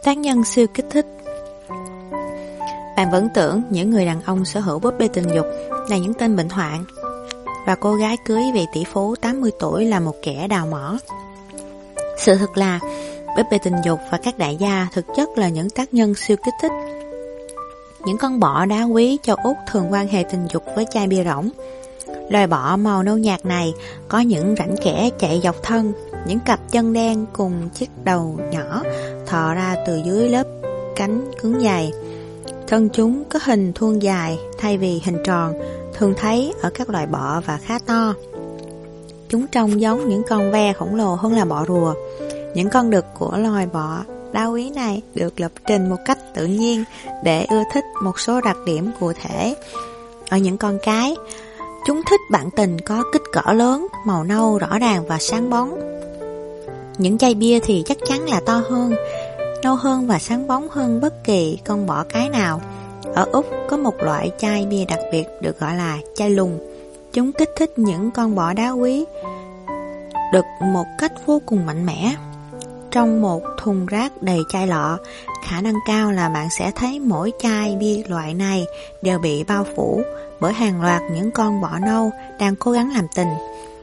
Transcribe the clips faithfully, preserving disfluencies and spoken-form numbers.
Tác nhân siêu kích thích. Bạn vẫn tưởng những người đàn ông sở hữu búp bê tình dục là những tên bệnh hoạn, và cô gái cưới vị tỷ phú tám mươi tuổi là một kẻ đào mỏ. Sự thật là búp bê tình dục và các đại gia thực chất là những tác nhân siêu kích thích. Những con bọ đá quý châu Úc thường quan hệ tình dục với chai bia rỗng. Loài bọ màu nâu nhạt này có những rãnh kẽ chạy dọc thân, những cặp chân đen cùng chiếc đầu nhỏ thò ra từ dưới lớp cánh cứng dày. Thân chúng có hình thuôn dài thay vì hình tròn, thường thấy ở các loài bọ và khá to. Chúng trông giống những con ve khổng lồ hơn là bọ rùa. Những con đực của loài bọ đá quý này được lập trình một cách tự nhiên để ưa thích một số đặc điểm cụ thể. Ở những con cái, chúng thích bạn tình có kích cỡ lớn, màu nâu rõ ràng và sáng bóng. Những chai bia thì chắc chắn là to hơn, nâu hơn và sáng bóng hơn bất kỳ con bọ cái nào. Ở Úc có một loại chai bia đặc biệt được gọi là chai lùn. Chúng kích thích những con bọ đá quý đực một cách vô cùng mạnh mẽ. Trong một thùng rác đầy chai lọ, khả năng cao là bạn sẽ thấy mỗi chai bia loại này đều bị bao phủ bởi hàng loạt những con bọ nâu đang cố gắng làm tình.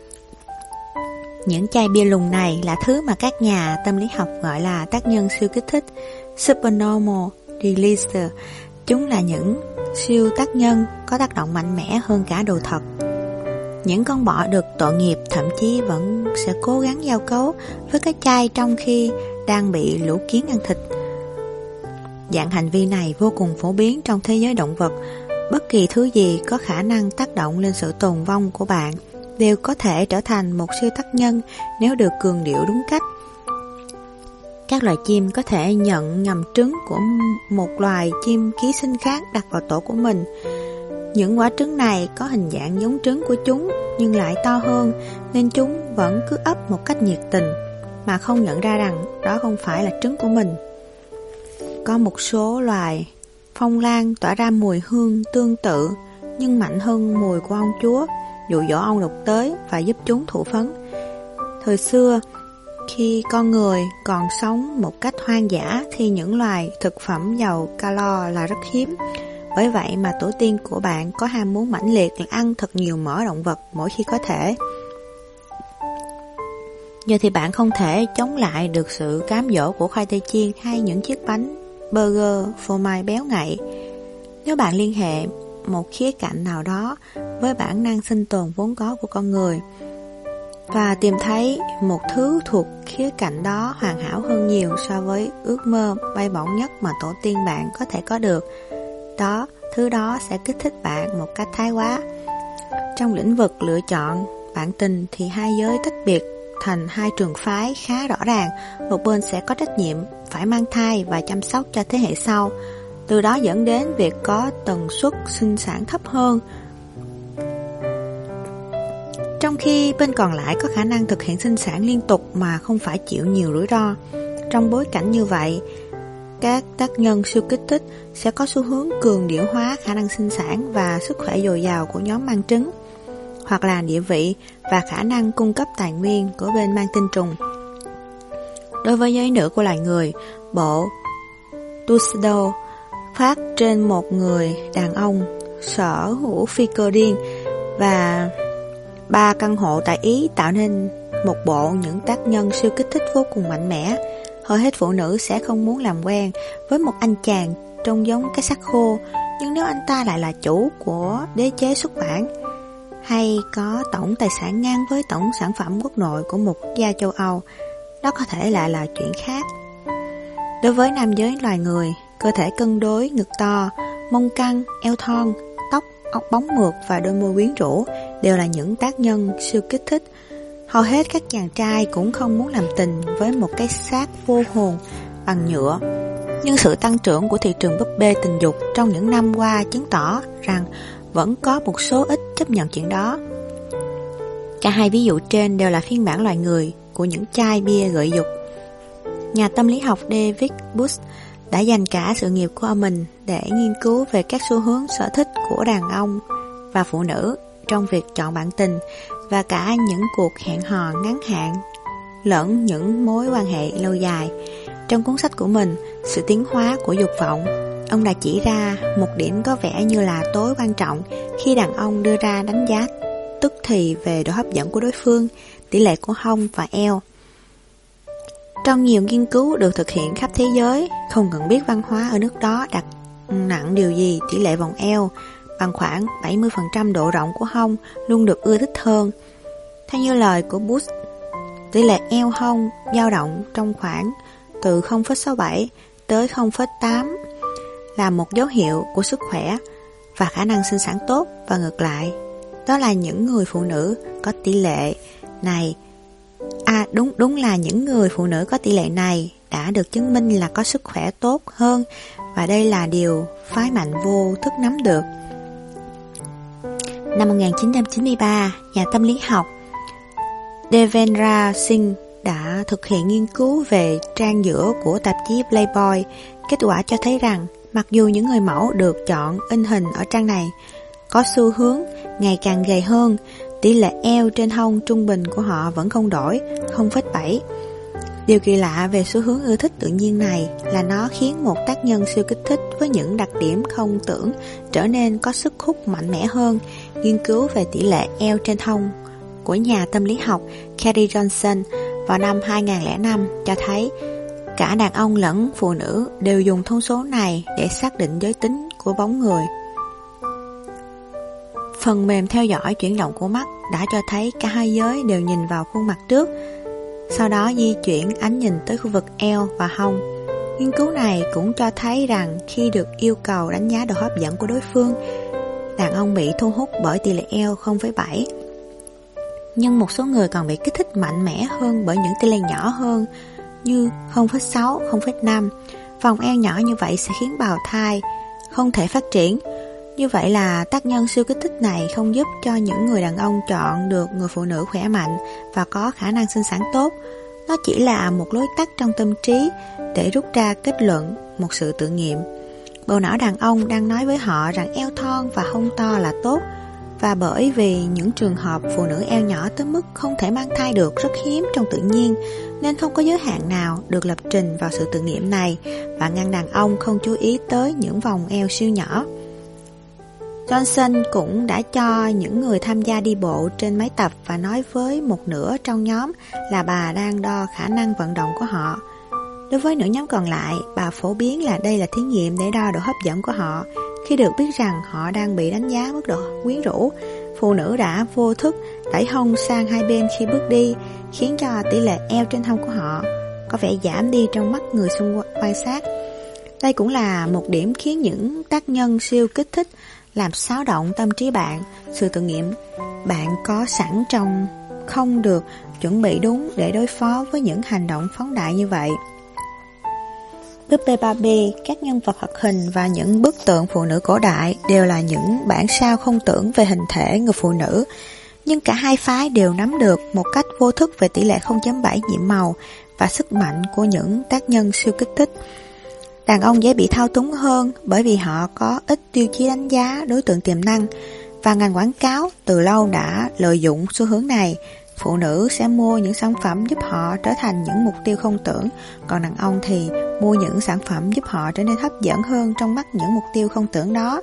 Những chai bia lùn này là thứ mà các nhà tâm lý học gọi là tác nhân siêu kích thích, supernormal releaser. Chúng là những siêu tác nhân có tác động mạnh mẽ hơn cả đồ thật. Những con bọ được tội nghiệp thậm chí vẫn sẽ cố gắng giao cấu với cái chai trong khi đang bị lũ kiến ăn thịt. Dạng hành vi này vô cùng phổ biến trong thế giới động vật. Bất kỳ thứ gì có khả năng tác động lên sự tồn vong của bạn đều có thể trở thành một siêu tác nhân nếu được cường điệu đúng cách. Các loài chim có thể nhận nhầm trứng của một loài chim ký sinh khác đặt vào tổ của mình. Những quả trứng này có hình dạng giống trứng của chúng nhưng lại to hơn, nên chúng vẫn cứ ấp một cách nhiệt tình mà không nhận ra rằng đó không phải là trứng của mình. Có một số loài phong lan tỏa ra mùi hương tương tự nhưng mạnh hơn mùi của ong chúa, dụ dỗ ong độc tới và giúp chúng thụ phấn. Thời xưa, khi con người còn sống một cách hoang dã thì những loài thực phẩm giàu calo là rất hiếm. Bởi vậy mà tổ tiên của bạn có ham muốn mãnh liệt là ăn thật nhiều mỡ động vật mỗi khi có thể. Giờ thì bạn không thể chống lại được sự cám dỗ của khoai tây chiên hay những chiếc bánh burger phô mai béo ngậy. Nếu bạn liên hệ một khía cạnh nào đó với bản năng sinh tồn vốn có của con người và tìm thấy một thứ thuộc khía cạnh đó hoàn hảo hơn nhiều so với ước mơ bay bổng nhất mà tổ tiên bạn có thể có được, đó, thứ đó sẽ kích thích bạn một cách thái quá. Trong lĩnh vực lựa chọn bạn tình thì hai giới tách biệt thành hai trường phái khá rõ ràng. Một bên sẽ có trách nhiệm phải mang thai và chăm sóc cho thế hệ sau, từ đó dẫn đến việc có tần suất sinh sản thấp hơn, trong khi bên còn lại có khả năng thực hiện sinh sản liên tục mà không phải chịu nhiều rủi ro. Trong bối cảnh như vậy, các tác nhân siêu kích thích sẽ có xu hướng cường điệu hóa khả năng sinh sản và sức khỏe dồi dào của nhóm mang trứng, hoặc là địa vị và khả năng cung cấp tài nguyên của bên mang tinh trùng. Đối với giới nữ của loài người, bộ Tuxedo phát trên một người đàn ông sở hữu phi cơ điên và ba căn hộ tại Ý tạo nên một bộ những tác nhân siêu kích thích vô cùng mạnh mẽ. Hầu hết phụ nữ sẽ không muốn làm quen với một anh chàng trông giống cái xác khô, nhưng nếu anh ta lại là chủ của đế chế xuất bản, hay có tổng tài sản ngang với tổng sản phẩm quốc nội của một quốc gia châu Âu, đó có thể lại là chuyện khác. Đối với nam giới loài người, cơ thể cân đối, ngực to, mông căng, eo thon, tóc óc bóng mượt và đôi môi quyến rũ đều là những tác nhân siêu kích thích. Hầu hết các chàng trai cũng không muốn làm tình với một cái xác vô hồn bằng nhựa. Nhưng sự tăng trưởng của thị trường búp bê tình dục trong những năm qua chứng tỏ rằng vẫn có một số ít chấp nhận chuyện đó. Cả hai ví dụ trên đều là phiên bản loài người của những chai bia gợi dục. Nhà tâm lý học David Bush đã dành cả sự nghiệp của mình để nghiên cứu về các xu hướng sở thích của đàn ông và phụ nữ trong việc chọn bạn tình, và cả những cuộc hẹn hò ngắn hạn lẫn những mối quan hệ lâu dài. Trong cuốn sách của mình, Sự tiến hóa của dục vọng, ông đã chỉ ra một điểm có vẻ như là tối quan trọng khi đàn ông đưa ra đánh giá tức thì về độ hấp dẫn của đối phương, tỷ lệ của hông và eo. Trong nhiều nghiên cứu được thực hiện khắp thế giới, không cần biết văn hóa ở nước đó đặt nặng điều gì, tỷ lệ vòng eo bằng khoảng bảy mươi phần trăm độ rộng của hông luôn được ưa thích hơn. Theo như lời của Bush, tỷ lệ eo hông dao động trong khoảng từ không phẩy sáu bảy tới không phẩy tám là một dấu hiệu của sức khỏe và khả năng sinh sản tốt, và ngược lại, đó là những người phụ nữ có tỷ lệ này À đúng đúng là những người phụ nữ có tỷ lệ này đã được chứng minh là có sức khỏe tốt hơn, và đây là điều phái mạnh vô thức nắm được. Năm một nghìn chín trăm chín mươi ba, nhà tâm lý học Devendra Singh đã thực hiện nghiên cứu về trang giữa của tạp chí Playboy. Kết quả cho thấy rằng mặc dù những người mẫu được chọn in hình ở trang này có xu hướng ngày càng gầy hơn, tỷ lệ eo trên hông trung bình của họ vẫn không đổi, không phẩy bảy. Điều kỳ lạ về xu hướng ưa thích tự nhiên này là nó khiến một tác nhân siêu kích thích với những đặc điểm không tưởng trở nên có sức hút mạnh mẽ hơn. Nghiên cứu về tỷ lệ eo trên hông của nhà tâm lý học Carrie Johnson vào năm hai nghìn không trăm lẻ năm cho thấy cả đàn ông lẫn phụ nữ đều dùng thông số này để xác định giới tính của bóng người. Phần mềm theo dõi chuyển động của mắt đã cho thấy cả hai giới đều nhìn vào khuôn mặt trước, sau đó di chuyển ánh nhìn tới khu vực eo và hông. Nghiên cứu này cũng cho thấy rằng khi được yêu cầu đánh giá độ hấp dẫn của đối phương, đàn ông bị thu hút bởi tỷ lệ eo không phẩy bảy. Nhưng một số người còn bị kích thích mạnh mẽ hơn bởi những tỷ lệ nhỏ hơn như không phẩy sáu, không phẩy năm. Vòng eo nhỏ như vậy sẽ khiến bào thai không thể phát triển. Như vậy là tác nhân siêu kích thích này không giúp cho những người đàn ông chọn được người phụ nữ khỏe mạnh và có khả năng sinh sản tốt. Nó chỉ là một lối tắt trong tâm trí để rút ra kết luận, một sự tự nghiệm. Bộ não đàn ông đang nói với họ rằng eo thon và hông to là tốt, và bởi vì những trường hợp phụ nữ eo nhỏ tới mức không thể mang thai được rất hiếm trong tự nhiên, nên không có giới hạn nào được lập trình vào sự tự nghiệm này và ngăn đàn ông không chú ý tới những vòng eo siêu nhỏ. Johnson cũng đã cho những người tham gia đi bộ trên máy tập và nói với một nửa trong nhóm là bà đang đo khả năng vận động của họ. Đối với nửa nhóm còn lại, bà phổ biến là đây là thí nghiệm để đo độ hấp dẫn của họ. Khi được biết rằng họ đang bị đánh giá mức độ quyến rũ, phụ nữ đã vô thức đẩy hông sang hai bên khi bước đi, khiến cho tỷ lệ eo trên hông của họ có vẻ giảm đi trong mắt người xung quanh quan sát. Đây cũng là một điểm khiến những tác nhân siêu kích thích làm xáo động tâm trí bạn. Sự tự nghiệm bạn có sẵn trong không được chuẩn bị đúng để đối phó với những hành động phóng đại như vậy. Búp bê Barbie, các nhân vật hoạt hình và những bức tượng phụ nữ cổ đại đều là những bản sao không tưởng về hình thể người phụ nữ, nhưng cả hai phái đều nắm được một cách vô thức về tỷ lệ không phẩy bảy nhiệm màu và sức mạnh của những tác nhân siêu kích thích. Đàn ông dễ bị thao túng hơn bởi vì họ có ít tiêu chí đánh giá đối tượng tiềm năng, và ngành quảng cáo từ lâu đã lợi dụng xu hướng này. Phụ nữ sẽ mua những sản phẩm giúp họ trở thành những mục tiêu không tưởng, còn đàn ông thì mua những sản phẩm giúp họ trở nên hấp dẫn hơn trong mắt những mục tiêu không tưởng đó.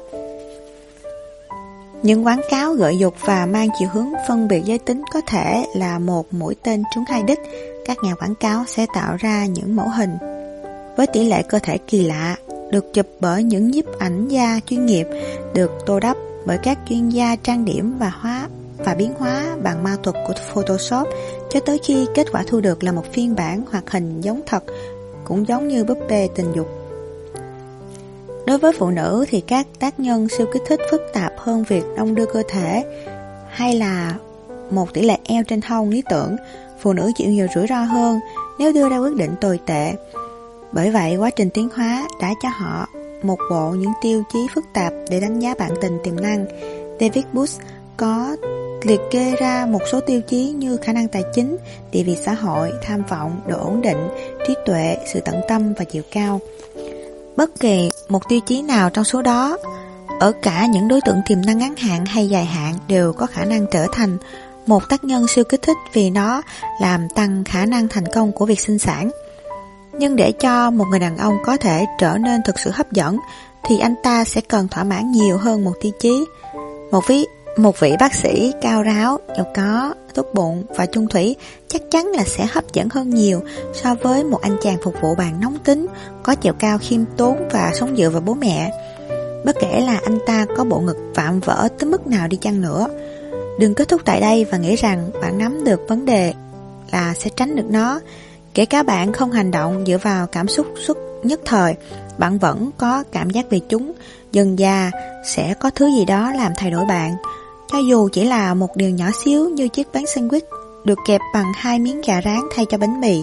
Những quảng cáo gợi dục và mang chiều hướng phân biệt giới tính có thể là một mũi tên trúng hai đích. Các nhà quảng cáo sẽ tạo ra những mẫu hình với tỷ lệ cơ thể kỳ lạ, được chụp bởi những nhiếp ảnh gia chuyên nghiệp, được tô đắp bởi các chuyên gia trang điểm và hóa và biến hóa bằng ma thuật của Photoshop, cho tới khi kết quả thu được là một phiên bản hoạt hình giống thật, cũng giống như búp bê tình dục. Đối với phụ nữ thì các tác nhân siêu kích thích phức tạp hơn việc đong đưa cơ thể hay là một tỷ lệ eo trên hông lý tưởng. Phụ nữ chịu nhiều rủi ro hơn nếu đưa ra quyết định tồi tệ. Bởi vậy, quá trình tiến hóa đã cho họ một bộ những tiêu chí phức tạp để đánh giá bản tình tiềm năng. David Bush có liệt kê ra một số tiêu chí như khả năng tài chính, địa vị xã hội, tham vọng, độ ổn định, trí tuệ, sự tận tâm và chiều cao. Bất kỳ một tiêu chí nào trong số đó, ở cả những đối tượng tiềm năng ngắn hạn hay dài hạn, đều có khả năng trở thành một tác nhân siêu kích thích vì nó làm tăng khả năng thành công của việc sinh sản. Nhưng để cho một người đàn ông có thể trở nên thực sự hấp dẫn thì anh ta sẽ cần thỏa mãn nhiều hơn một tiêu chí. Một ví Một vị bác sĩ cao ráo, giàu có, tốt bụng và chung thủy chắc chắn là sẽ hấp dẫn hơn nhiều so với một anh chàng phục vụ bàn nóng tính, có chiều cao khiêm tốn và sống dựa vào bố mẹ. Bất kể là anh ta có bộ ngực vạm vỡ tới mức nào đi chăng nữa. Đừng kết thúc tại đây và nghĩ rằng bạn nắm được vấn đề là sẽ tránh được nó. Kể cả bạn không hành động dựa vào cảm xúc xuất nhất thời, bạn vẫn có cảm giác về chúng. Dần dà sẽ có thứ gì đó làm thay đổi bạn, cho dù chỉ là một điều nhỏ xíu như chiếc bánh sandwich được kẹp bằng hai miếng gà rán thay cho bánh mì.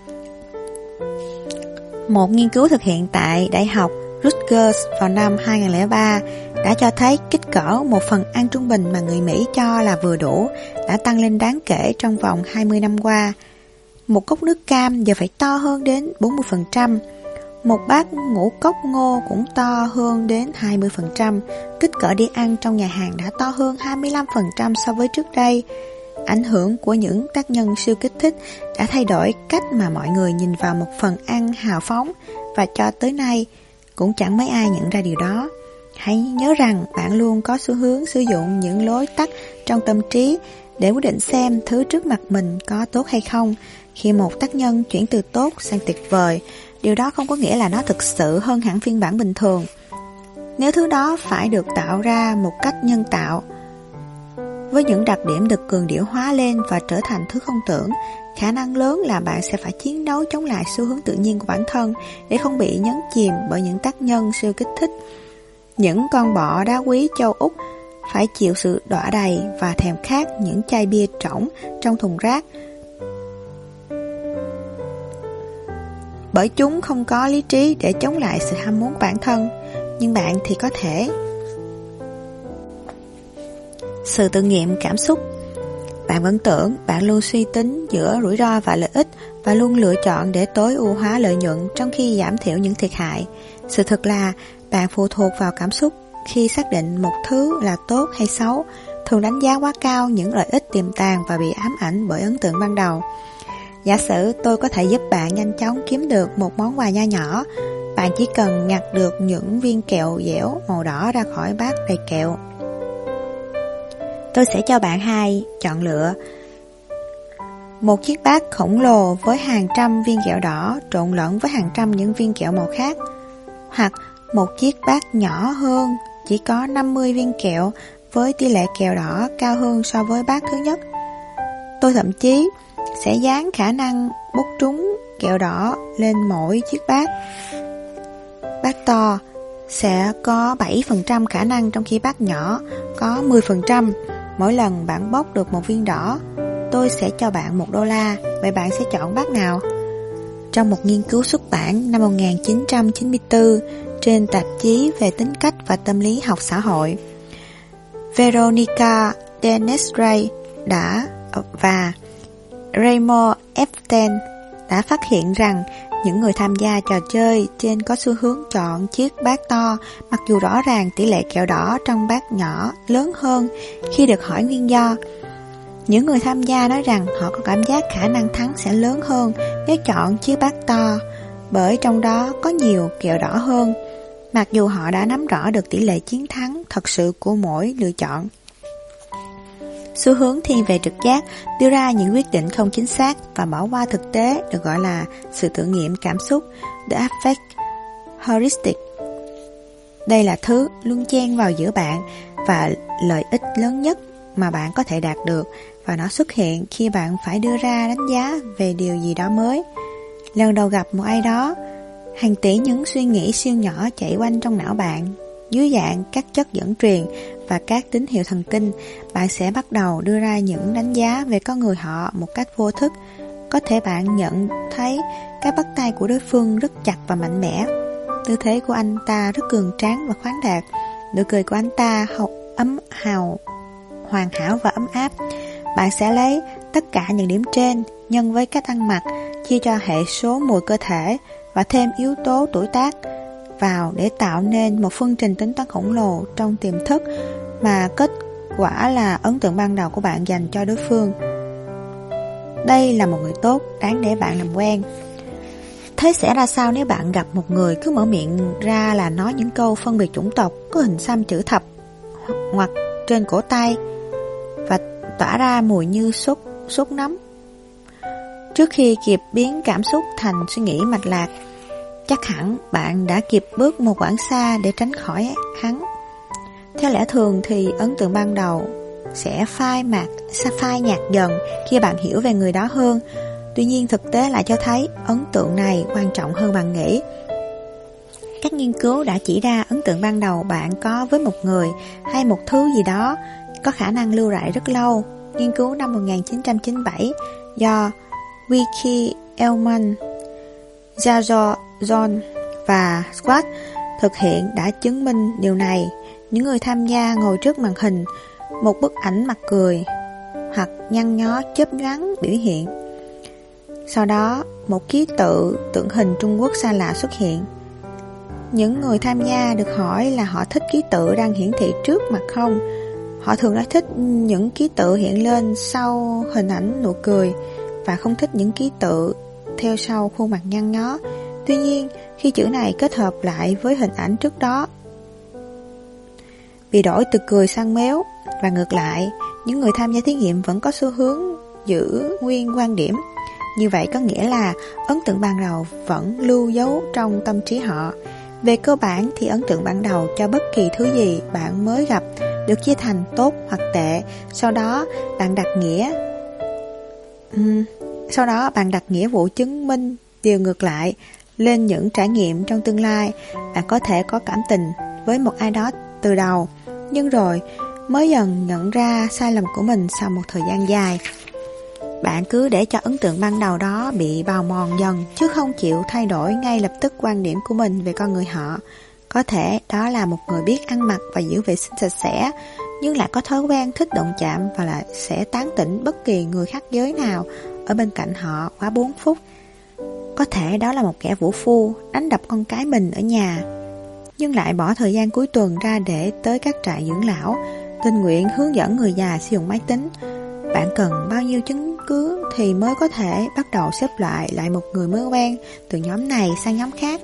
Một nghiên cứu thực hiện tại Đại học Rutgers vào năm hai không không ba đã cho thấy kích cỡ một phần ăn trung bình mà người Mỹ cho là vừa đủ đã tăng lên đáng kể trong vòng hai mươi năm qua. Một cốc nước cam giờ phải to hơn đến bốn mươi phần trăm. Một bát ngũ cốc ngô cũng to hơn đến hai mươi phần trăm. Kích cỡ đi ăn trong nhà hàng đã to hơn hai mươi lăm phần trăm so với trước đây. Ảnh hưởng của những tác nhân siêu kích thích đã thay đổi cách mà mọi người nhìn vào một phần ăn hào phóng, và cho tới nay cũng chẳng mấy ai nhận ra điều đó. Hãy nhớ rằng bạn luôn có xu hướng sử dụng những lối tắt trong tâm trí để quyết định xem thứ trước mặt mình có tốt hay không. Khi một tác nhân chuyển từ tốt sang tuyệt vời, điều đó không có nghĩa là nó thực sự hơn hẳn phiên bản bình thường. Nếu thứ đó phải được tạo ra một cách nhân tạo, với những đặc điểm được cường điệu hóa lên và trở thành thứ không tưởng, khả năng lớn là bạn sẽ phải chiến đấu chống lại xu hướng tự nhiên của bản thân để không bị nhấn chìm bởi những tác nhân siêu kích thích. Những con bọ đá quý châu Úc phải chịu sự đọa đầy và thèm khát những chai bia trỏng trong thùng rác, bởi chúng không có lý trí để chống lại sự ham muốn của bản thân. Nhưng bạn thì có thể. Sự tự nghiệm cảm xúc. Bạn vẫn tưởng bạn luôn suy tính giữa rủi ro và lợi ích và luôn lựa chọn để tối ưu hóa lợi nhuận trong khi giảm thiểu những thiệt hại. Sự thật là bạn phụ thuộc vào cảm xúc khi xác định một thứ là tốt hay xấu, thường đánh giá quá cao những lợi ích tiềm tàng và bị ám ảnh bởi ấn tượng ban đầu. Giả sử tôi có thể giúp bạn nhanh chóng kiếm được một món quà nho nhỏ, bạn chỉ cần nhặt được những viên kẹo dẻo màu đỏ ra khỏi bát đầy kẹo. Tôi sẽ cho bạn hai chọn lựa: một chiếc bát khổng lồ với hàng trăm viên kẹo đỏ trộn lẫn với hàng trăm những viên kẹo màu khác, hoặc một chiếc bát nhỏ hơn chỉ có năm mươi viên kẹo với tỷ lệ kẹo đỏ cao hơn so với bát thứ nhất. Tôi thậm chí sẽ dán khả năng bốc trúng kẹo đỏ lên mỗi chiếc bát. Bát to sẽ có bảy phần trăm khả năng, trong khi bát nhỏ có mười phần trăm. Mỗi lần bạn bốc được một viên đỏ, tôi sẽ cho bạn một đô la. Vậy bạn sẽ chọn bát nào? Trong một nghiên cứu xuất bản năm một nghìn chín trăm chín mươi tư trên tạp chí về tính cách và tâm lý học xã hội, Veronica Dennis-Ray đã và Raymond Epstein đã phát hiện rằng những người tham gia trò chơi trên có xu hướng chọn chiếc bát to, mặc dù rõ ràng tỷ lệ kẹo đỏ trong bát nhỏ lớn hơn. Khi được hỏi nguyên do, những người tham gia nói rằng họ có cảm giác khả năng thắng sẽ lớn hơn nếu chọn chiếc bát to, bởi trong đó có nhiều kẹo đỏ hơn, mặc dù họ đã nắm rõ được tỷ lệ chiến thắng thật sự của mỗi lựa chọn. Xu hướng thiên về trực giác đưa ra những quyết định không chính xác và bỏ qua thực tế được gọi là sự tự nghiệm cảm xúc, the affect heuristic. Đây là thứ luôn chen vào giữa bạn và lợi ích lớn nhất mà bạn có thể đạt được, và nó xuất hiện khi bạn phải đưa ra đánh giá về điều gì đó mới. Lần đầu gặp một ai đó, hàng tỷ những suy nghĩ siêu nhỏ chạy quanh trong não bạn dưới dạng các chất dẫn truyền và các tín hiệu thần kinh. Bạn sẽ bắt đầu đưa ra những đánh giá về con người họ một cách vô thức. Có thể bạn nhận thấy các bắt tay của đối phương rất chặt và mạnh mẽ, tư thế của anh ta rất cường tráng và khoáng đạt, nụ cười của anh ta ấm hào, hoàn hảo và ấm áp. Bạn sẽ lấy tất cả những điểm trên nhân với cách ăn mặc, chia cho hệ số mùi cơ thể và thêm yếu tố tuổi tác vào để tạo nên một phương trình tính toán khổng lồ trong tiềm thức, mà kết quả là ấn tượng ban đầu của bạn dành cho đối phương. Đây là một người tốt, đáng để bạn làm quen. thế sẽ ra sao nếu bạn gặp một người cứ mở miệng ra là nói những câu phân biệt chủng tộc, có hình xăm chữ thập ngoặc trên cổ tay và tỏa ra mùi như sốt, sốt nấm? Trước khi kịp biến cảm xúc thành suy nghĩ mạch lạc, chắc hẳn bạn đã kịp bước một quãng xa để tránh khỏi hắn. Theo lẽ thường thì ấn tượng ban đầu sẽ phai mạt, sẽ phai nhạt dần khi bạn hiểu về người đó hơn. Tuy nhiên thực tế lại cho thấy ấn tượng này quan trọng hơn bạn nghĩ. Các nghiên cứu đã chỉ ra ấn tượng ban đầu bạn có với một người hay một thứ gì đó có khả năng lưu lại rất lâu. Nghiên cứu năm một nghìn chín trăm chín mươi bảy do Vicky Elman, Jajo John và Scott thực hiện đã chứng minh điều này. Những người tham gia ngồi trước màn hình, một bức ảnh mặt cười hoặc nhăn nhó chớp nhoáng biểu hiện. Sau đó, một ký tự tượng hình Trung Quốc xa lạ xuất hiện. Những người tham gia được hỏi là họ thích ký tự đang hiển thị trước mặt không. Họ thường nói thích những ký tự hiện lên sau hình ảnh nụ cười và không thích những ký tự theo sau khuôn mặt nhăn nhó. Tuy nhiên, khi chữ này kết hợp lại với hình ảnh trước đó bị đổi từ cười sang méo và ngược lại, những người tham gia thí nghiệm vẫn có xu hướng giữ nguyên quan điểm. Như vậy có nghĩa là ấn tượng ban đầu vẫn lưu dấu trong tâm trí họ. Về cơ bản thì ấn tượng ban đầu cho bất kỳ thứ gì bạn mới gặp được chia thành tốt hoặc tệ. Sau đó bạn đặt nghĩa uhm, Sau đó bạn đặt nghĩa vụ chứng minh điều ngược lại lên những trải nghiệm trong tương lai. Bạn có thể có cảm tình với một ai đó từ đầu, nhưng rồi mới dần nhận ra sai lầm của mình sau một thời gian dài. Bạn cứ để cho ấn tượng ban đầu đó bị bào mòn dần, chứ không chịu thay đổi ngay lập tức quan điểm của mình về con người họ. Có thể đó là một người biết ăn mặc và giữ vệ sinh sạch sẽ, nhưng lại có thói quen thích động chạm và lại sẽ tán tỉnh bất kỳ người khác giới nào ở bên cạnh họ quá bốn phút. Có thể đó là một kẻ vũ phu đánh đập con cái mình ở nhà, nhưng lại bỏ thời gian cuối tuần ra để tới các trại dưỡng lão, tình nguyện hướng dẫn người già sử dụng máy tính. Bạn cần bao nhiêu chứng cứ thì mới có thể bắt đầu xếp loại lại một người mới quen từ nhóm này sang nhóm khác?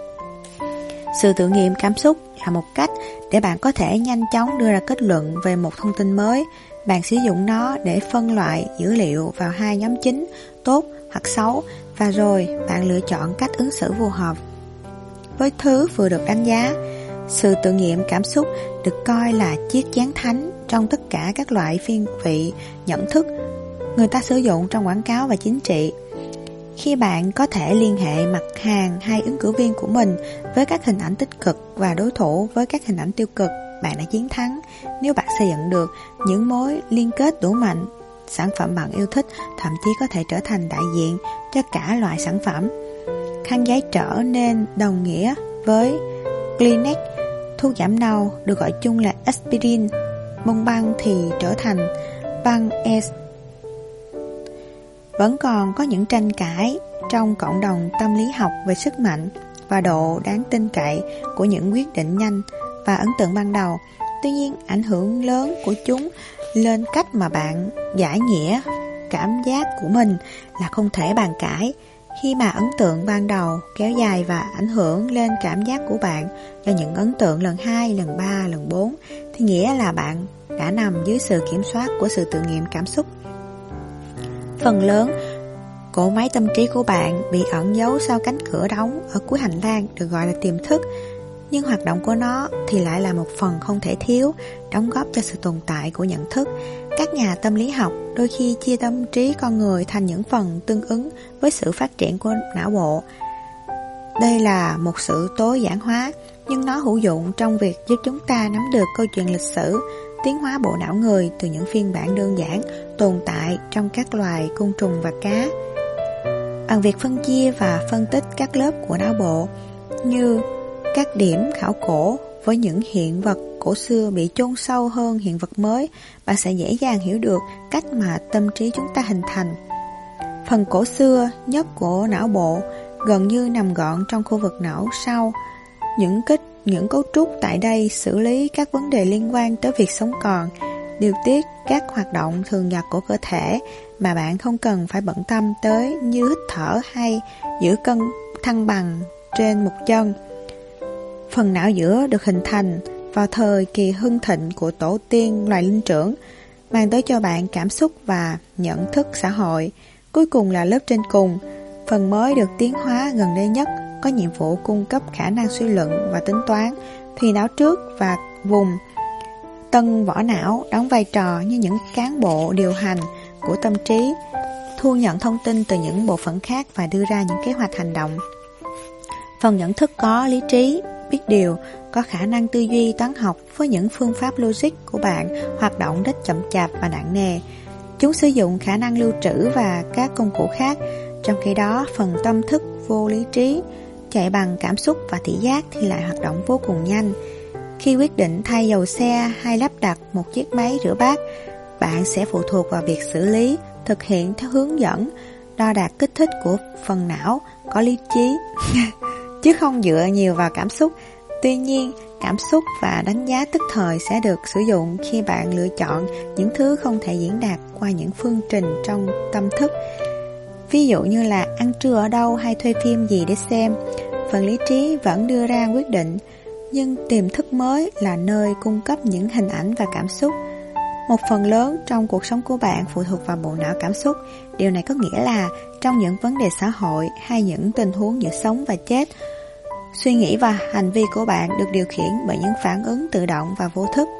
Sự tự nghiệm cảm xúc là một cách để bạn có thể nhanh chóng đưa ra kết luận về một thông tin mới. Bạn sử dụng nó để phân loại dữ liệu vào hai nhóm chính, tốt hoặc xấu, và rồi bạn lựa chọn cách ứng xử phù hợp với thứ vừa được đánh giá. Sự tự nghiệm cảm xúc được coi là chiếc chén thánh trong tất cả các loại phiên vị nhận thức người ta sử dụng trong quảng cáo và chính trị. Khi bạn có thể liên hệ mặt hàng hay ứng cử viên của mình với các hình ảnh tích cực và đối thủ với các hình ảnh tiêu cực, bạn đã chiến thắng. Nếu bạn xây dựng được những mối liên kết đủ mạnh, sản phẩm bạn yêu thích thậm chí có thể trở thành đại diện cho cả loại sản phẩm. Khăn giấy trở nên đồng nghĩa với Kleenex, thuốc giảm đau được gọi chung là aspirin, bông băng thì trở thành băng S. Vẫn còn có những tranh cãi trong cộng đồng tâm lý học về sức mạnh và độ đáng tin cậy của những quyết định nhanh và ấn tượng ban đầu. Tuy nhiên, ảnh hưởng lớn của chúng lên cách mà bạn giải nghĩa cảm giác của mình là không thể bàn cãi. Khi mà ấn tượng ban đầu kéo dài và ảnh hưởng lên cảm giác của bạn do những ấn tượng lần hai, lần ba, lần bốn, thì nghĩa là bạn đã nằm dưới sự kiểm soát của sự tự nghiệm cảm xúc. Phần lớn cỗ máy tâm trí của bạn bị ẩn giấu sau cánh cửa đóng ở cuối hành lang được gọi là tiềm thức, nhưng hoạt động của nó thì lại là một phần không thể thiếu, đóng góp cho sự tồn tại của nhận thức. Các nhà tâm lý học đôi khi chia tâm trí con người thành những phần tương ứng với sự phát triển của não bộ. Đây là một sự tối giản hóa, nhưng nó hữu dụng trong việc giúp chúng ta nắm được câu chuyện lịch sử, tiến hóa bộ não người từ những phiên bản đơn giản tồn tại trong các loài côn trùng và cá. Bằng việc phân chia và phân tích các lớp của não bộ như các điểm khảo cổ với những hiện vật cổ xưa bị chôn sâu hơn hiện vật mới, bạn sẽ dễ dàng hiểu được cách mà tâm trí chúng ta hình thành. Phần cổ xưa nhất của não bộ gần như nằm gọn trong khu vực não sau. Những kết những cấu trúc tại đây xử lý các vấn đề liên quan tới việc sống còn, điều tiết các hoạt động thường nhật của cơ thể mà bạn không cần phải bận tâm tới, như hít thở hay giữ cân thăng bằng trên một chân. Phần não giữa được hình thành vào thời kỳ hưng thịnh của tổ tiên loài linh trưởng, mang tới cho bạn cảm xúc và nhận thức xã hội. Cuối cùng là lớp trên cùng, phần mới được tiến hóa gần đây nhất, có nhiệm vụ cung cấp khả năng suy luận và tính toán, thì não trước và vùng tân vỏ não đóng vai trò như những cán bộ điều hành của tâm trí, thu nhận thông tin từ những bộ phận khác và đưa ra những kế hoạch hành động. Phần nhận thức có lý trí, biết điều, có khả năng tư duy toán học với những phương pháp logic của bạn hoạt động rất chậm chạp và nặng nề. Chúng sử dụng khả năng lưu trữ và các công cụ khác, trong khi đó phần tâm thức vô lý trí, chạy bằng cảm xúc và thị giác thì lại hoạt động vô cùng nhanh. Khi quyết định thay dầu xe hay lắp đặt một chiếc máy rửa bát, bạn sẽ phụ thuộc vào việc xử lý, thực hiện theo hướng dẫn, đo đạc kích thích của phần não có lý trí, chứ không dựa nhiều vào cảm xúc. Tuy nhiên, cảm xúc và đánh giá tức thời sẽ được sử dụng khi bạn lựa chọn những thứ không thể diễn đạt qua những phương trình trong tâm thức. Ví dụ như là ăn trưa ở đâu hay thuê phim gì để xem. Phần lý trí vẫn đưa ra quyết định, nhưng tiềm thức mới là nơi cung cấp những hình ảnh và cảm xúc. Một phần lớn trong cuộc sống của bạn phụ thuộc vào bộ não cảm xúc. Điều này có nghĩa là trong những vấn đề xã hội hay những tình huống giữa sống và chết, suy nghĩ và hành vi của bạn được điều khiển bởi những phản ứng tự động và vô thức.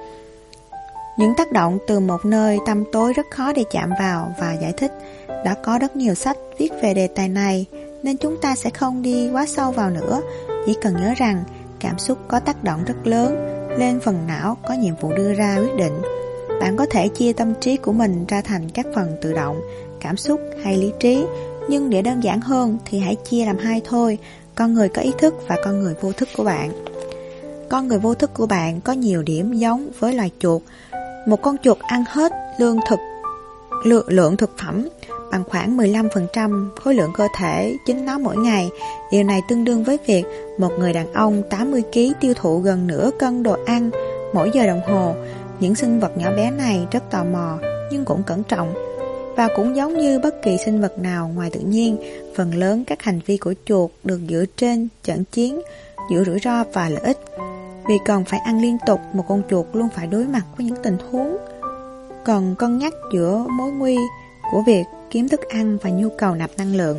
Những tác động từ một nơi tăm tối rất khó để chạm vào và giải thích. Đã có rất nhiều sách viết về đề tài này, nên chúng ta sẽ không đi quá sâu vào nữa. Chỉ cần nhớ rằng cảm xúc có tác động rất lớn lên phần não có nhiệm vụ đưa ra quyết định. Bạn có thể chia tâm trí của mình ra thành các phần tự động, cảm xúc hay lý trí, nhưng để đơn giản hơn thì hãy chia làm hai thôi: con người có ý thức và con người vô thức của bạn. Con người vô thức của bạn có nhiều điểm giống với loài chuột. Một con chuột ăn hết lương thực, lượng, lượng thực phẩm bằng khoảng mười lăm phần trăm khối lượng cơ thể chính nó mỗi ngày. Điều này tương đương với việc một người đàn ông tám mươi ki lô gam tiêu thụ gần nửa cân đồ ăn mỗi giờ đồng hồ. Những sinh vật nhỏ bé này rất tò mò nhưng cũng cẩn trọng, và cũng giống như bất kỳ sinh vật nào ngoài tự nhiên, phần lớn các hành vi của chuột được dựa trên trận chiến giữa rủi ro và lợi ích. Vì cần phải ăn liên tục, một con chuột luôn phải đối mặt với những tình huống cần cân nhắc giữa mối nguy của việc kiếm thức ăn và nhu cầu nạp năng lượng.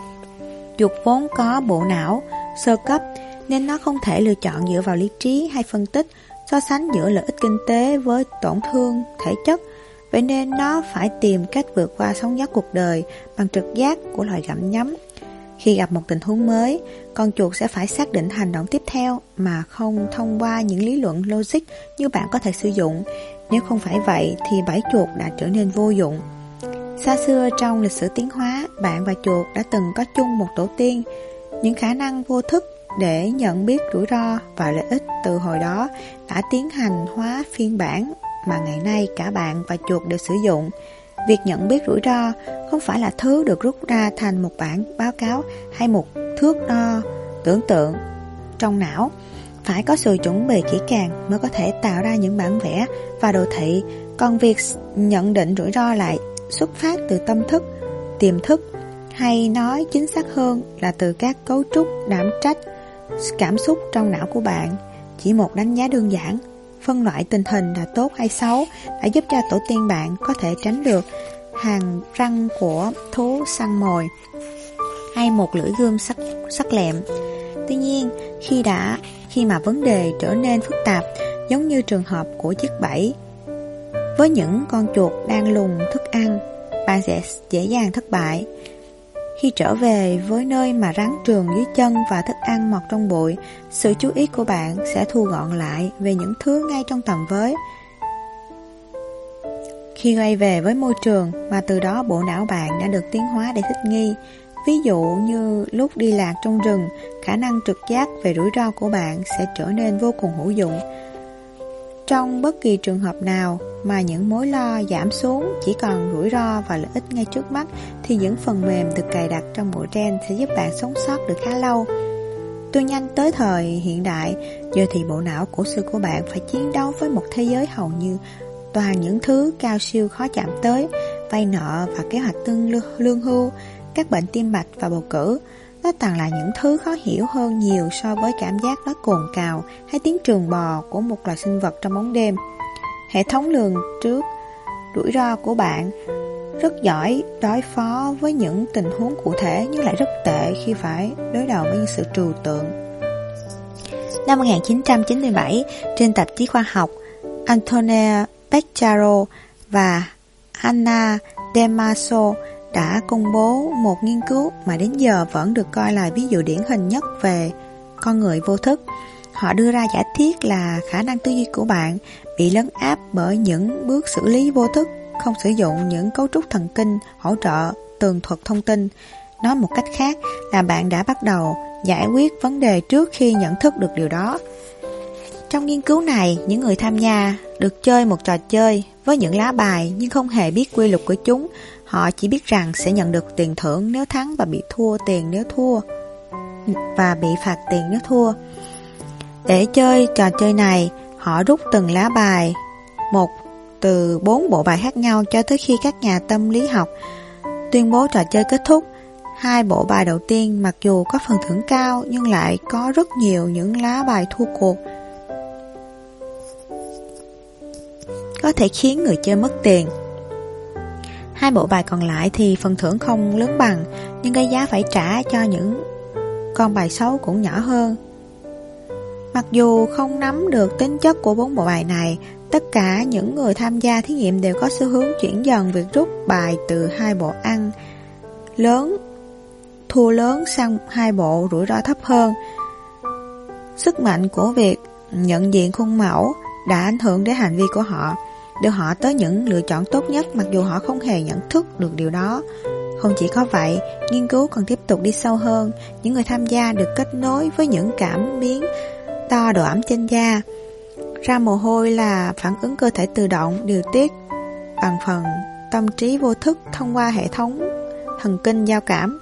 Chuột vốn có bộ não sơ cấp nên nó không thể lựa chọn dựa vào lý trí hay phân tích, so sánh giữa lợi ích kinh tế với tổn thương thể chất. Vậy nên nó phải tìm cách vượt qua sóng gió cuộc đời bằng trực giác của loài gặm nhấm. Khi gặp một tình huống mới, con chuột sẽ phải xác định hành động tiếp theo mà không thông qua những lý luận logic như bạn có thể sử dụng. Nếu không phải vậy thì bẫy chuột đã trở nên vô dụng. Xa xưa trong lịch sử tiến hóa, bạn và chuột đã từng có chung một tổ tiên. Những khả năng vô thức để nhận biết rủi ro và lợi ích từ hồi đó đã tiến hành hóa phiên bản mà ngày nay cả bạn và chuột đều sử dụng. Việc nhận biết rủi ro không phải là thứ được rút ra thành một bản báo cáo hay một thước đo tưởng tượng trong não. Phải có sự chuẩn bị kỹ càng mới có thể tạo ra những bản vẽ và đồ thị. Còn việc nhận định rủi ro lại xuất phát từ tâm thức, tiềm thức, hay nói chính xác hơn là từ các cấu trúc đảm trách cảm xúc trong não của bạn. Chỉ một đánh giá đơn giản, phân loại tình hình là tốt hay xấu đã giúp cho tổ tiên bạn có thể tránh được hàng răng của thú săn mồi hay một lưỡi gươm sắc, sắc lẹm. Tuy nhiên, khi đã khi mà vấn đề trở nên phức tạp, giống như trường hợp của chiếc bẫy với những con chuột đang lùng thức ăn, bạn sẽ dễ dàng thất bại. Khi trở về với nơi mà rắn trường dưới chân và thức ăn mọc trong bụi, sự chú ý của bạn sẽ thu gọn lại về những thứ ngay trong tầm với. Khi quay về với môi trường mà từ đó bộ não bạn đã được tiến hóa để thích nghi, ví dụ như lúc đi lạc trong rừng, khả năng trực giác về rủi ro của bạn sẽ trở nên vô cùng hữu dụng. Trong bất kỳ trường hợp nào mà những mối lo giảm xuống, chỉ còn rủi ro và lợi ích ngay trước mắt, thì những phần mềm được cài đặt trong bộ gen sẽ giúp bạn sống sót được khá lâu. Tuy nhanh tới thời hiện đại, giờ thì bộ não cổ xưa của bạn phải chiến đấu với một thế giới hầu như toàn những thứ cao siêu khó chạm tới: vay nợ và kế hoạch tương lương hưu, các bệnh tim mạch và bầu cử. Nó toàn là những thứ khó hiểu hơn nhiều so với cảm giác nói cồn cào hay tiếng trường bò của một loài sinh vật trong bóng đêm. Hệ thống lường trước rủi ro của bạn rất giỏi đối phó với những tình huống cụ thể, nhưng lại rất tệ khi phải đối đầu với những sự trừu tượng. Năm một nghìn chín trăm chín mươi bảy, trên tạp chí khoa học, Antonio Peccaro và Anna Damaso đã công bố một nghiên cứu mà đến giờ vẫn được coi là ví dụ điển hình nhất về con người vô thức. Họ đưa ra giả thiết là khả năng tư duy của bạn bị lấn áp bởi những bước xử lý vô thức, không sử dụng những cấu trúc thần kinh hỗ trợ tường thuật thông tin. Nói một cách khác là bạn đã bắt đầu giải quyết vấn đề trước khi nhận thức được điều đó. Trong nghiên cứu này, những người tham gia được chơi một trò chơi với những lá bài nhưng không hề biết quy luật của chúng. Họ chỉ biết rằng sẽ nhận được tiền thưởng nếu thắng và bị thua tiền nếu thua và bị phạt tiền nếu thua. Để chơi trò chơi này, họ rút từng lá bài một từ bốn bộ bài khác nhau cho tới khi các nhà tâm lý học tuyên bố trò chơi kết thúc. Hai bộ bài đầu tiên mặc dù có phần thưởng cao nhưng lại có rất nhiều những lá bài thua cuộc, có thể khiến người chơi mất tiền. Hai bộ bài còn lại thì phần thưởng không lớn bằng, nhưng cái giá phải trả cho những con bài xấu cũng nhỏ hơn. Mặc dù không nắm được tính chất của bốn bộ bài này, tất cả những người tham gia thí nghiệm đều có xu hướng chuyển dần việc rút bài từ hai bộ ăn lớn, thua lớn sang hai bộ rủi ro thấp hơn. Sức mạnh của việc nhận diện khuôn mẫu đã ảnh hưởng đến hành vi của họ, đưa họ tới những lựa chọn tốt nhất mặc dù họ không hề nhận thức được điều đó. Không chỉ có vậy, nghiên cứu còn tiếp tục đi sâu hơn. Những người tham gia được kết nối với những cảm biến đo độ ẩm trên da. Ra mồ hôi là phản ứng cơ thể tự động điều tiết bằng phần tâm trí vô thức thông qua hệ thống thần kinh giao cảm.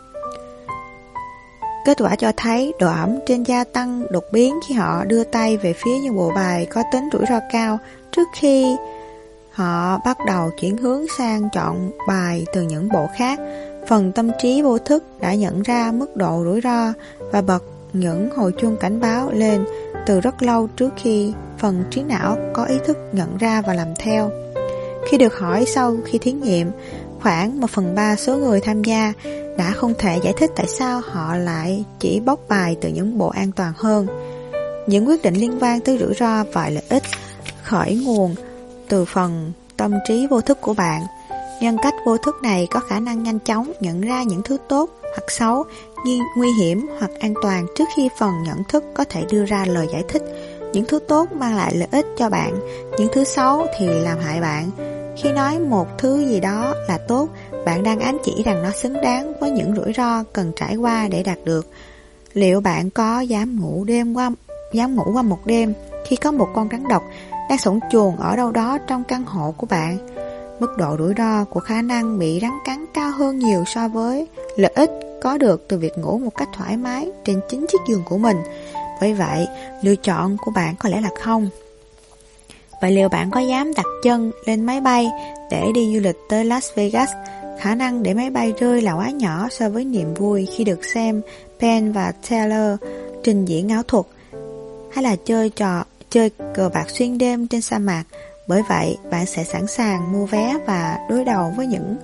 Kết quả cho thấy độ ẩm trên da tăng đột biến khi họ đưa tay về phía những bộ bài có tính rủi ro cao trước khi họ bắt đầu chuyển hướng sang chọn bài từ những bộ khác. Phần tâm trí vô thức đã nhận ra mức độ rủi ro và bật những hồi chuông cảnh báo lên từ rất lâu trước khi phần trí não có ý thức nhận ra và làm theo. Khi được hỏi sau khi thí nghiệm, khoảng một phần ba số người tham gia đã không thể giải thích tại sao họ lại chỉ bóc bài từ những bộ an toàn hơn. Những quyết định liên quan tới rủi ro và lợi ích khởi nguồn từ phần tâm trí vô thức của bạn. Nhân cách vô thức này có khả năng nhanh chóng nhận ra những thứ tốt hoặc xấu, nguy hiểm hoặc an toàn trước khi phần nhận thức có thể đưa ra lời giải thích. Những thứ tốt mang lại lợi ích cho bạn, những thứ xấu thì làm hại bạn. Khi nói một thứ gì đó là tốt, bạn đang ám chỉ rằng nó xứng đáng với những rủi ro cần trải qua để đạt được. Liệu bạn có dám ngủ đêm qua dám ngủ qua một đêm khi có một con rắn độc đang sổng chuồng ở đâu đó trong căn hộ của bạn? Mức độ rủi ro của khả năng bị rắn cắn cao hơn nhiều so với lợi ích có được từ việc ngủ một cách thoải mái trên chính chiếc giường của mình. Bởi vậy, lựa chọn của bạn có lẽ là không. Vậy liệu bạn có dám đặt chân lên máy bay để đi du lịch tới Las Vegas? Khả năng để máy bay rơi là quá nhỏ so với niềm vui khi được xem Penn và Teller trình diễn ảo thuật, hay là chơi trò chơi cờ bạc xuyên đêm trên sa mạc. Bởi vậy, bạn sẽ sẵn sàng mua vé và đối đầu với những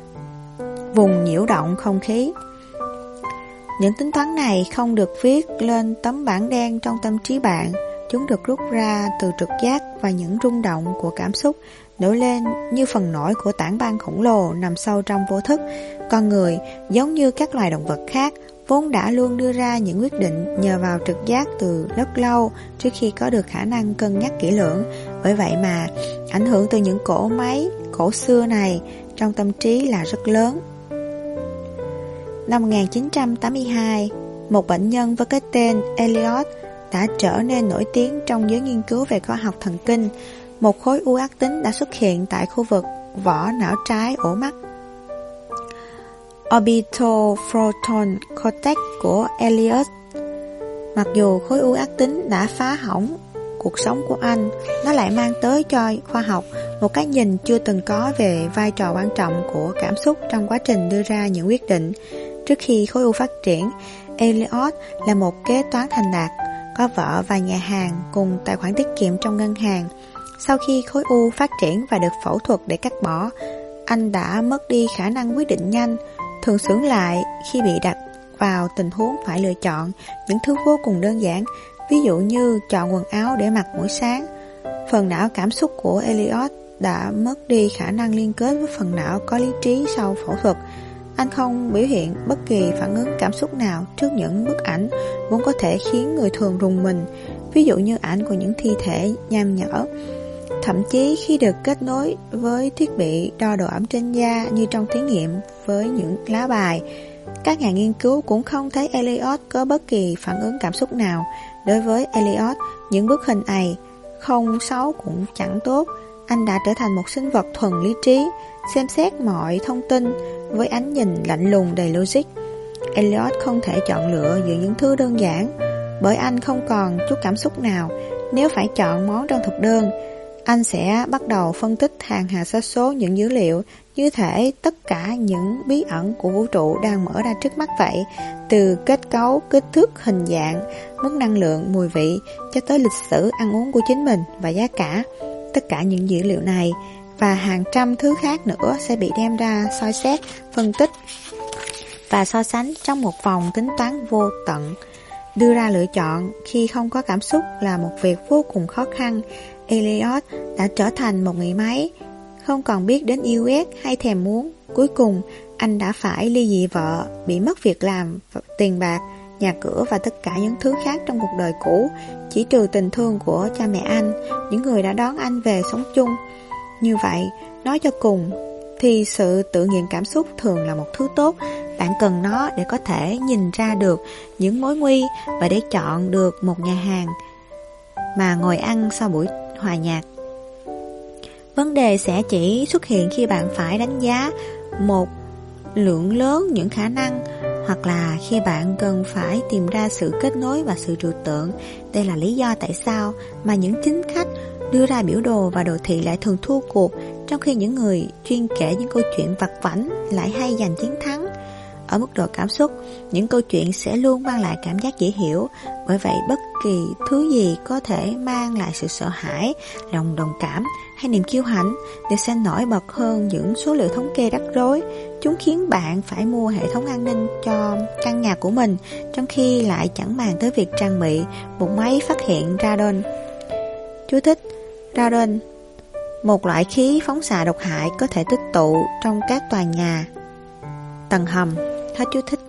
vùng nhiễu động không khí. Những tính toán này không được viết lên tấm bảng đen trong tâm trí bạn. Chúng được rút ra từ trực giác và những rung động của cảm xúc nổi lên như phần nổi của tảng băng khổng lồ nằm sâu trong vô thức. Con người, giống như các loài động vật khác, vốn đã luôn đưa ra những quyết định nhờ vào trực giác từ rất lâu trước khi có được khả năng cân nhắc kỹ lưỡng. Bởi vậy mà ảnh hưởng từ những cỗ máy cổ xưa này trong tâm trí là rất lớn. Năm một nghìn chín trăm tám mươi hai, một bệnh nhân với cái tên Elliot đã trở nên nổi tiếng trong giới nghiên cứu về khoa học thần kinh. Một khối u ác tính đã xuất hiện tại khu vực vỏ não trái ổ mắt orbitofrontal cortex của Elliot. Mặc dù khối u ác tính đã phá hỏng cuộc sống của anh, nó lại mang tới cho khoa học một cái nhìn chưa từng có về vai trò quan trọng của cảm xúc trong quá trình đưa ra những quyết định. Trước khi khối u phát triển, Elliot là một kế toán thành đạt, có vợ và nhà hàng cùng tài khoản tiết kiệm trong ngân hàng. Sau khi khối u phát triển và được phẫu thuật để cắt bỏ, anh đã mất đi khả năng quyết định nhanh, thường xuyến lại khi bị đặt vào tình huống phải lựa chọn những thứ vô cùng đơn giản, ví dụ như chọn quần áo để mặc mỗi sáng. Phần não cảm xúc của Elliot đã mất đi khả năng liên kết với phần não có lý trí sau phẫu thuật. Anh không biểu hiện bất kỳ phản ứng cảm xúc nào trước những bức ảnh vốn có thể khiến người thường rùng mình, ví dụ như ảnh của những thi thể nham nhở. Thậm chí khi được kết nối với thiết bị đo độ ẩm trên da như trong thí nghiệm với những lá bài, các nhà nghiên cứu cũng không thấy Elliot có bất kỳ phản ứng cảm xúc nào. Đối với Elliot, những bức hình này không xấu cũng chẳng tốt. Anh đã trở thành một sinh vật thuần lý trí, xem xét mọi thông tin với ánh nhìn lạnh lùng đầy logic. Elliot không thể chọn lựa giữa những thứ đơn giản, bởi anh không còn chút cảm xúc nào. Nếu phải chọn món trong thực đơn, anh sẽ bắt đầu phân tích hàng hà sa số những dữ liệu, như thể tất cả những bí ẩn của vũ trụ đang mở ra trước mắt vậy, từ kết cấu, kích thước, hình dạng, mức năng lượng, mùi vị, cho tới lịch sử ăn uống của chính mình và giá cả. Tất cả những dữ liệu này và hàng trăm thứ khác nữa sẽ bị đem ra soi xét, phân tích và so sánh trong một vòng tính toán vô tận. Đưa ra lựa chọn khi không có cảm xúc là một việc vô cùng khó khăn. Elliot đã trở thành một người máy, không còn biết đến yêu ghét hay thèm muốn. Cuối cùng, anh đã phải ly dị vợ, bị mất việc làm, tiền bạc, nhà cửa và tất cả những thứ khác trong cuộc đời cũ, chỉ trừ tình thương của cha mẹ anh, những người đã đón anh về sống chung. Như vậy, nói cho cùng, thì sự tự nhiên cảm xúc thường là một thứ tốt. Bạn cần nó để có thể nhìn ra được những mối nguy và để chọn được một nhà hàng mà ngồi ăn sau buổi hòa nhạc. Vấn đề sẽ chỉ xuất hiện khi bạn phải đánh giá một lượng lớn những khả năng, hoặc là khi bạn cần phải tìm ra sự kết nối và sự trừu tượng. Đây là lý do tại sao mà những chính khách đưa ra biểu đồ và đồ thị lại thường thua cuộc, trong khi những người chuyên kể những câu chuyện vặt vãnh lại hay giành chiến thắng. Ở mức độ cảm xúc, những câu chuyện sẽ luôn mang lại cảm giác dễ hiểu. Bởi vậy, bất kỳ thứ gì có thể mang lại sự sợ hãi, lòng đồng cảm hay niềm kiêu hãnh đều sẽ nổi bật hơn những số liệu thống kê rắc rối. Chúng khiến bạn phải mua hệ thống an ninh cho căn nhà của mình, trong khi lại chẳng màng tới việc trang bị một máy phát hiện radon. Chú thích: radon, một loại khí phóng xạ độc hại có thể tích tụ trong các tòa nhà tầng hầm. Hết chú thích.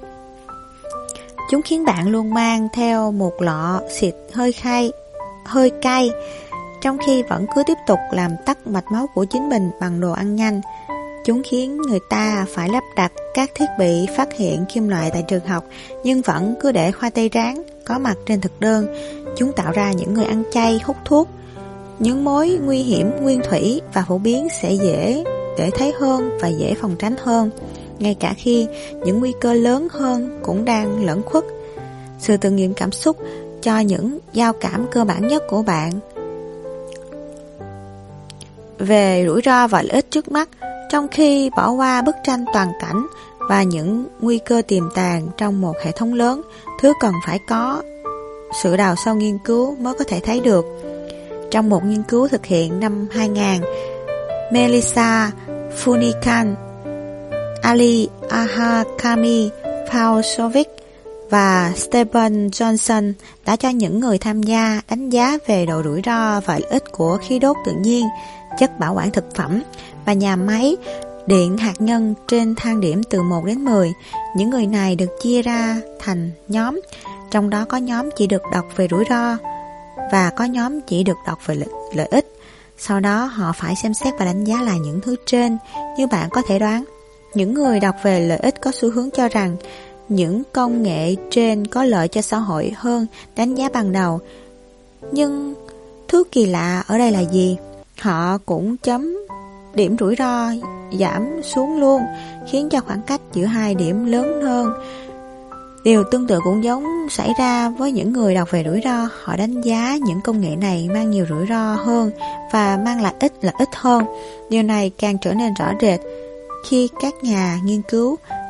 Chúng khiến bạn luôn mang theo một lọ xịt hơi cay, hơi cay, trong khi vẫn cứ tiếp tục làm tắc mạch máu của chính mình bằng đồ ăn nhanh. Chúng khiến người ta phải lắp đặt các thiết bị phát hiện kim loại tại trường học, nhưng vẫn cứ để khoai tây rán có mặt trên thực đơn. Chúng tạo ra những người ăn chay, hút thuốc. Những mối nguy hiểm nguyên thủy và phổ biến sẽ dễ để thấy hơn và dễ phòng tránh hơn, ngay cả khi những nguy cơ lớn hơn cũng đang lẩn khuất. Sự tự nghiệm cảm xúc cho những giao cảm cơ bản nhất của bạn về rủi ro và lợi ích trước mắt, trong khi bỏ qua bức tranh toàn cảnh và những nguy cơ tiềm tàng trong một hệ thống lớn, thứ cần phải có sự đào sâu nghiên cứu mới có thể thấy được. Trong một nghiên cứu thực hiện năm hai nghìn, Melissa Funikan, Ali Ahakami, Paul Sovic và Stephen Johnson đã cho những người tham gia đánh giá về độ rủi ro và lợi ích của khí đốt tự nhiên, chất bảo quản thực phẩm và nhà máy điện hạt nhân trên thang điểm từ một đến mười. Những người này được chia ra thành nhóm, trong đó có nhóm chỉ được đọc về rủi ro và có nhóm chỉ được đọc về lợi ích. Sau đó họ phải xem xét và đánh giá lại những thứ trên. Như bạn có thể đoán, những người đọc về lợi ích có xu hướng cho rằng những công nghệ trên có lợi cho xã hội hơn đánh giá ban đầu. Nhưng thứ kỳ lạ ở đây là gì? Họ cũng chấm điểm rủi ro giảm xuống luôn, khiến cho khoảng cách giữa hai điểm lớn hơn. Điều tương tự cũng giống xảy ra với những người đọc về rủi ro. Họ đánh giá những công nghệ này mang nhiều rủi ro hơn và mang lại ít lợi ích hơn. Điều này càng trở nên rõ rệt khi các nhà nghiên cứu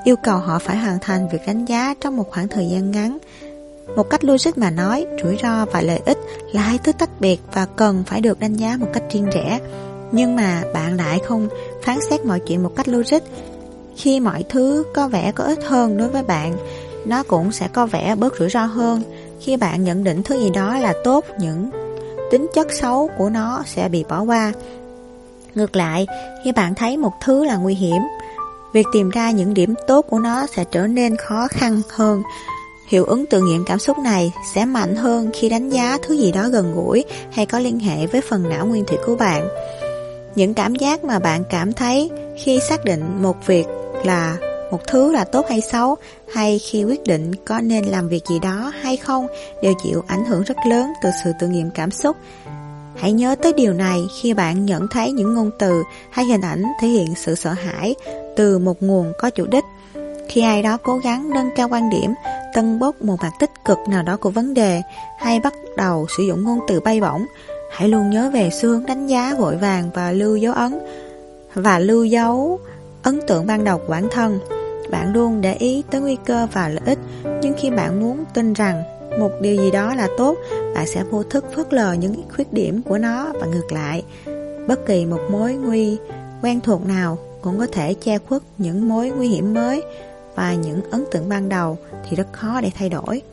yêu cầu họ phải hoàn thành việc đánh giá trong một khoảng thời gian ngắn. Một cách logic mà nói, rủi ro và lợi ích là hai thứ tách biệt và cần phải được đánh giá một cách riêng rẽ. Nhưng mà bạn lại không phán xét mọi chuyện một cách logic. Khi mọi thứ có vẻ có ích hơn đối với bạn, nó cũng sẽ có vẻ bớt rủi ro hơn. Khi bạn nhận định thứ gì đó là tốt, những tính chất xấu của nó sẽ bị bỏ qua. Ngược lại, khi bạn thấy một thứ là nguy hiểm, việc tìm ra những điểm tốt của nó sẽ trở nên khó khăn hơn. Hiệu ứng tự nghiệm cảm xúc này sẽ mạnh hơn khi đánh giá thứ gì đó gần gũi hay có liên hệ với phần não nguyên thủy của bạn. Những cảm giác mà bạn cảm thấy khi xác định một việc là một thứ là tốt hay xấu, hay khi quyết định có nên làm việc gì đó hay không, đều chịu ảnh hưởng rất lớn từ sự tự nghiệm cảm xúc. Hãy nhớ tới điều này khi bạn nhận thấy những ngôn từ hay hình ảnh thể hiện sự sợ hãi từ một nguồn có chủ đích. Khi ai đó cố gắng nâng cao quan điểm, tâng bốc một mặt tích cực nào đó của vấn đề, hay bắt đầu sử dụng ngôn từ bay bổng, hãy luôn nhớ về xu hướng đánh giá vội vàng và lưu dấu ấn và lưu dấu ấn tượng ban đầu của bản thân. Bạn luôn để ý tới nguy cơ và lợi ích, nhưng khi bạn muốn tin rằng một điều gì đó là tốt, bạn sẽ vô thức phớt lờ những khuyết điểm của nó, và ngược lại. Bất kỳ một mối nguy quen thuộc nào cũng có thể che khuất những mối nguy hiểm mới, và những ấn tượng ban đầu thì rất khó để thay đổi.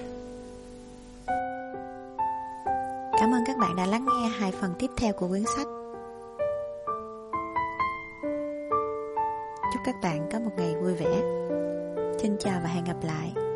Cảm ơn các bạn đã lắng nghe hai phần tiếp theo của quyển sách. Chúc các bạn có một ngày vui vẻ. Xin chào và hẹn gặp lại.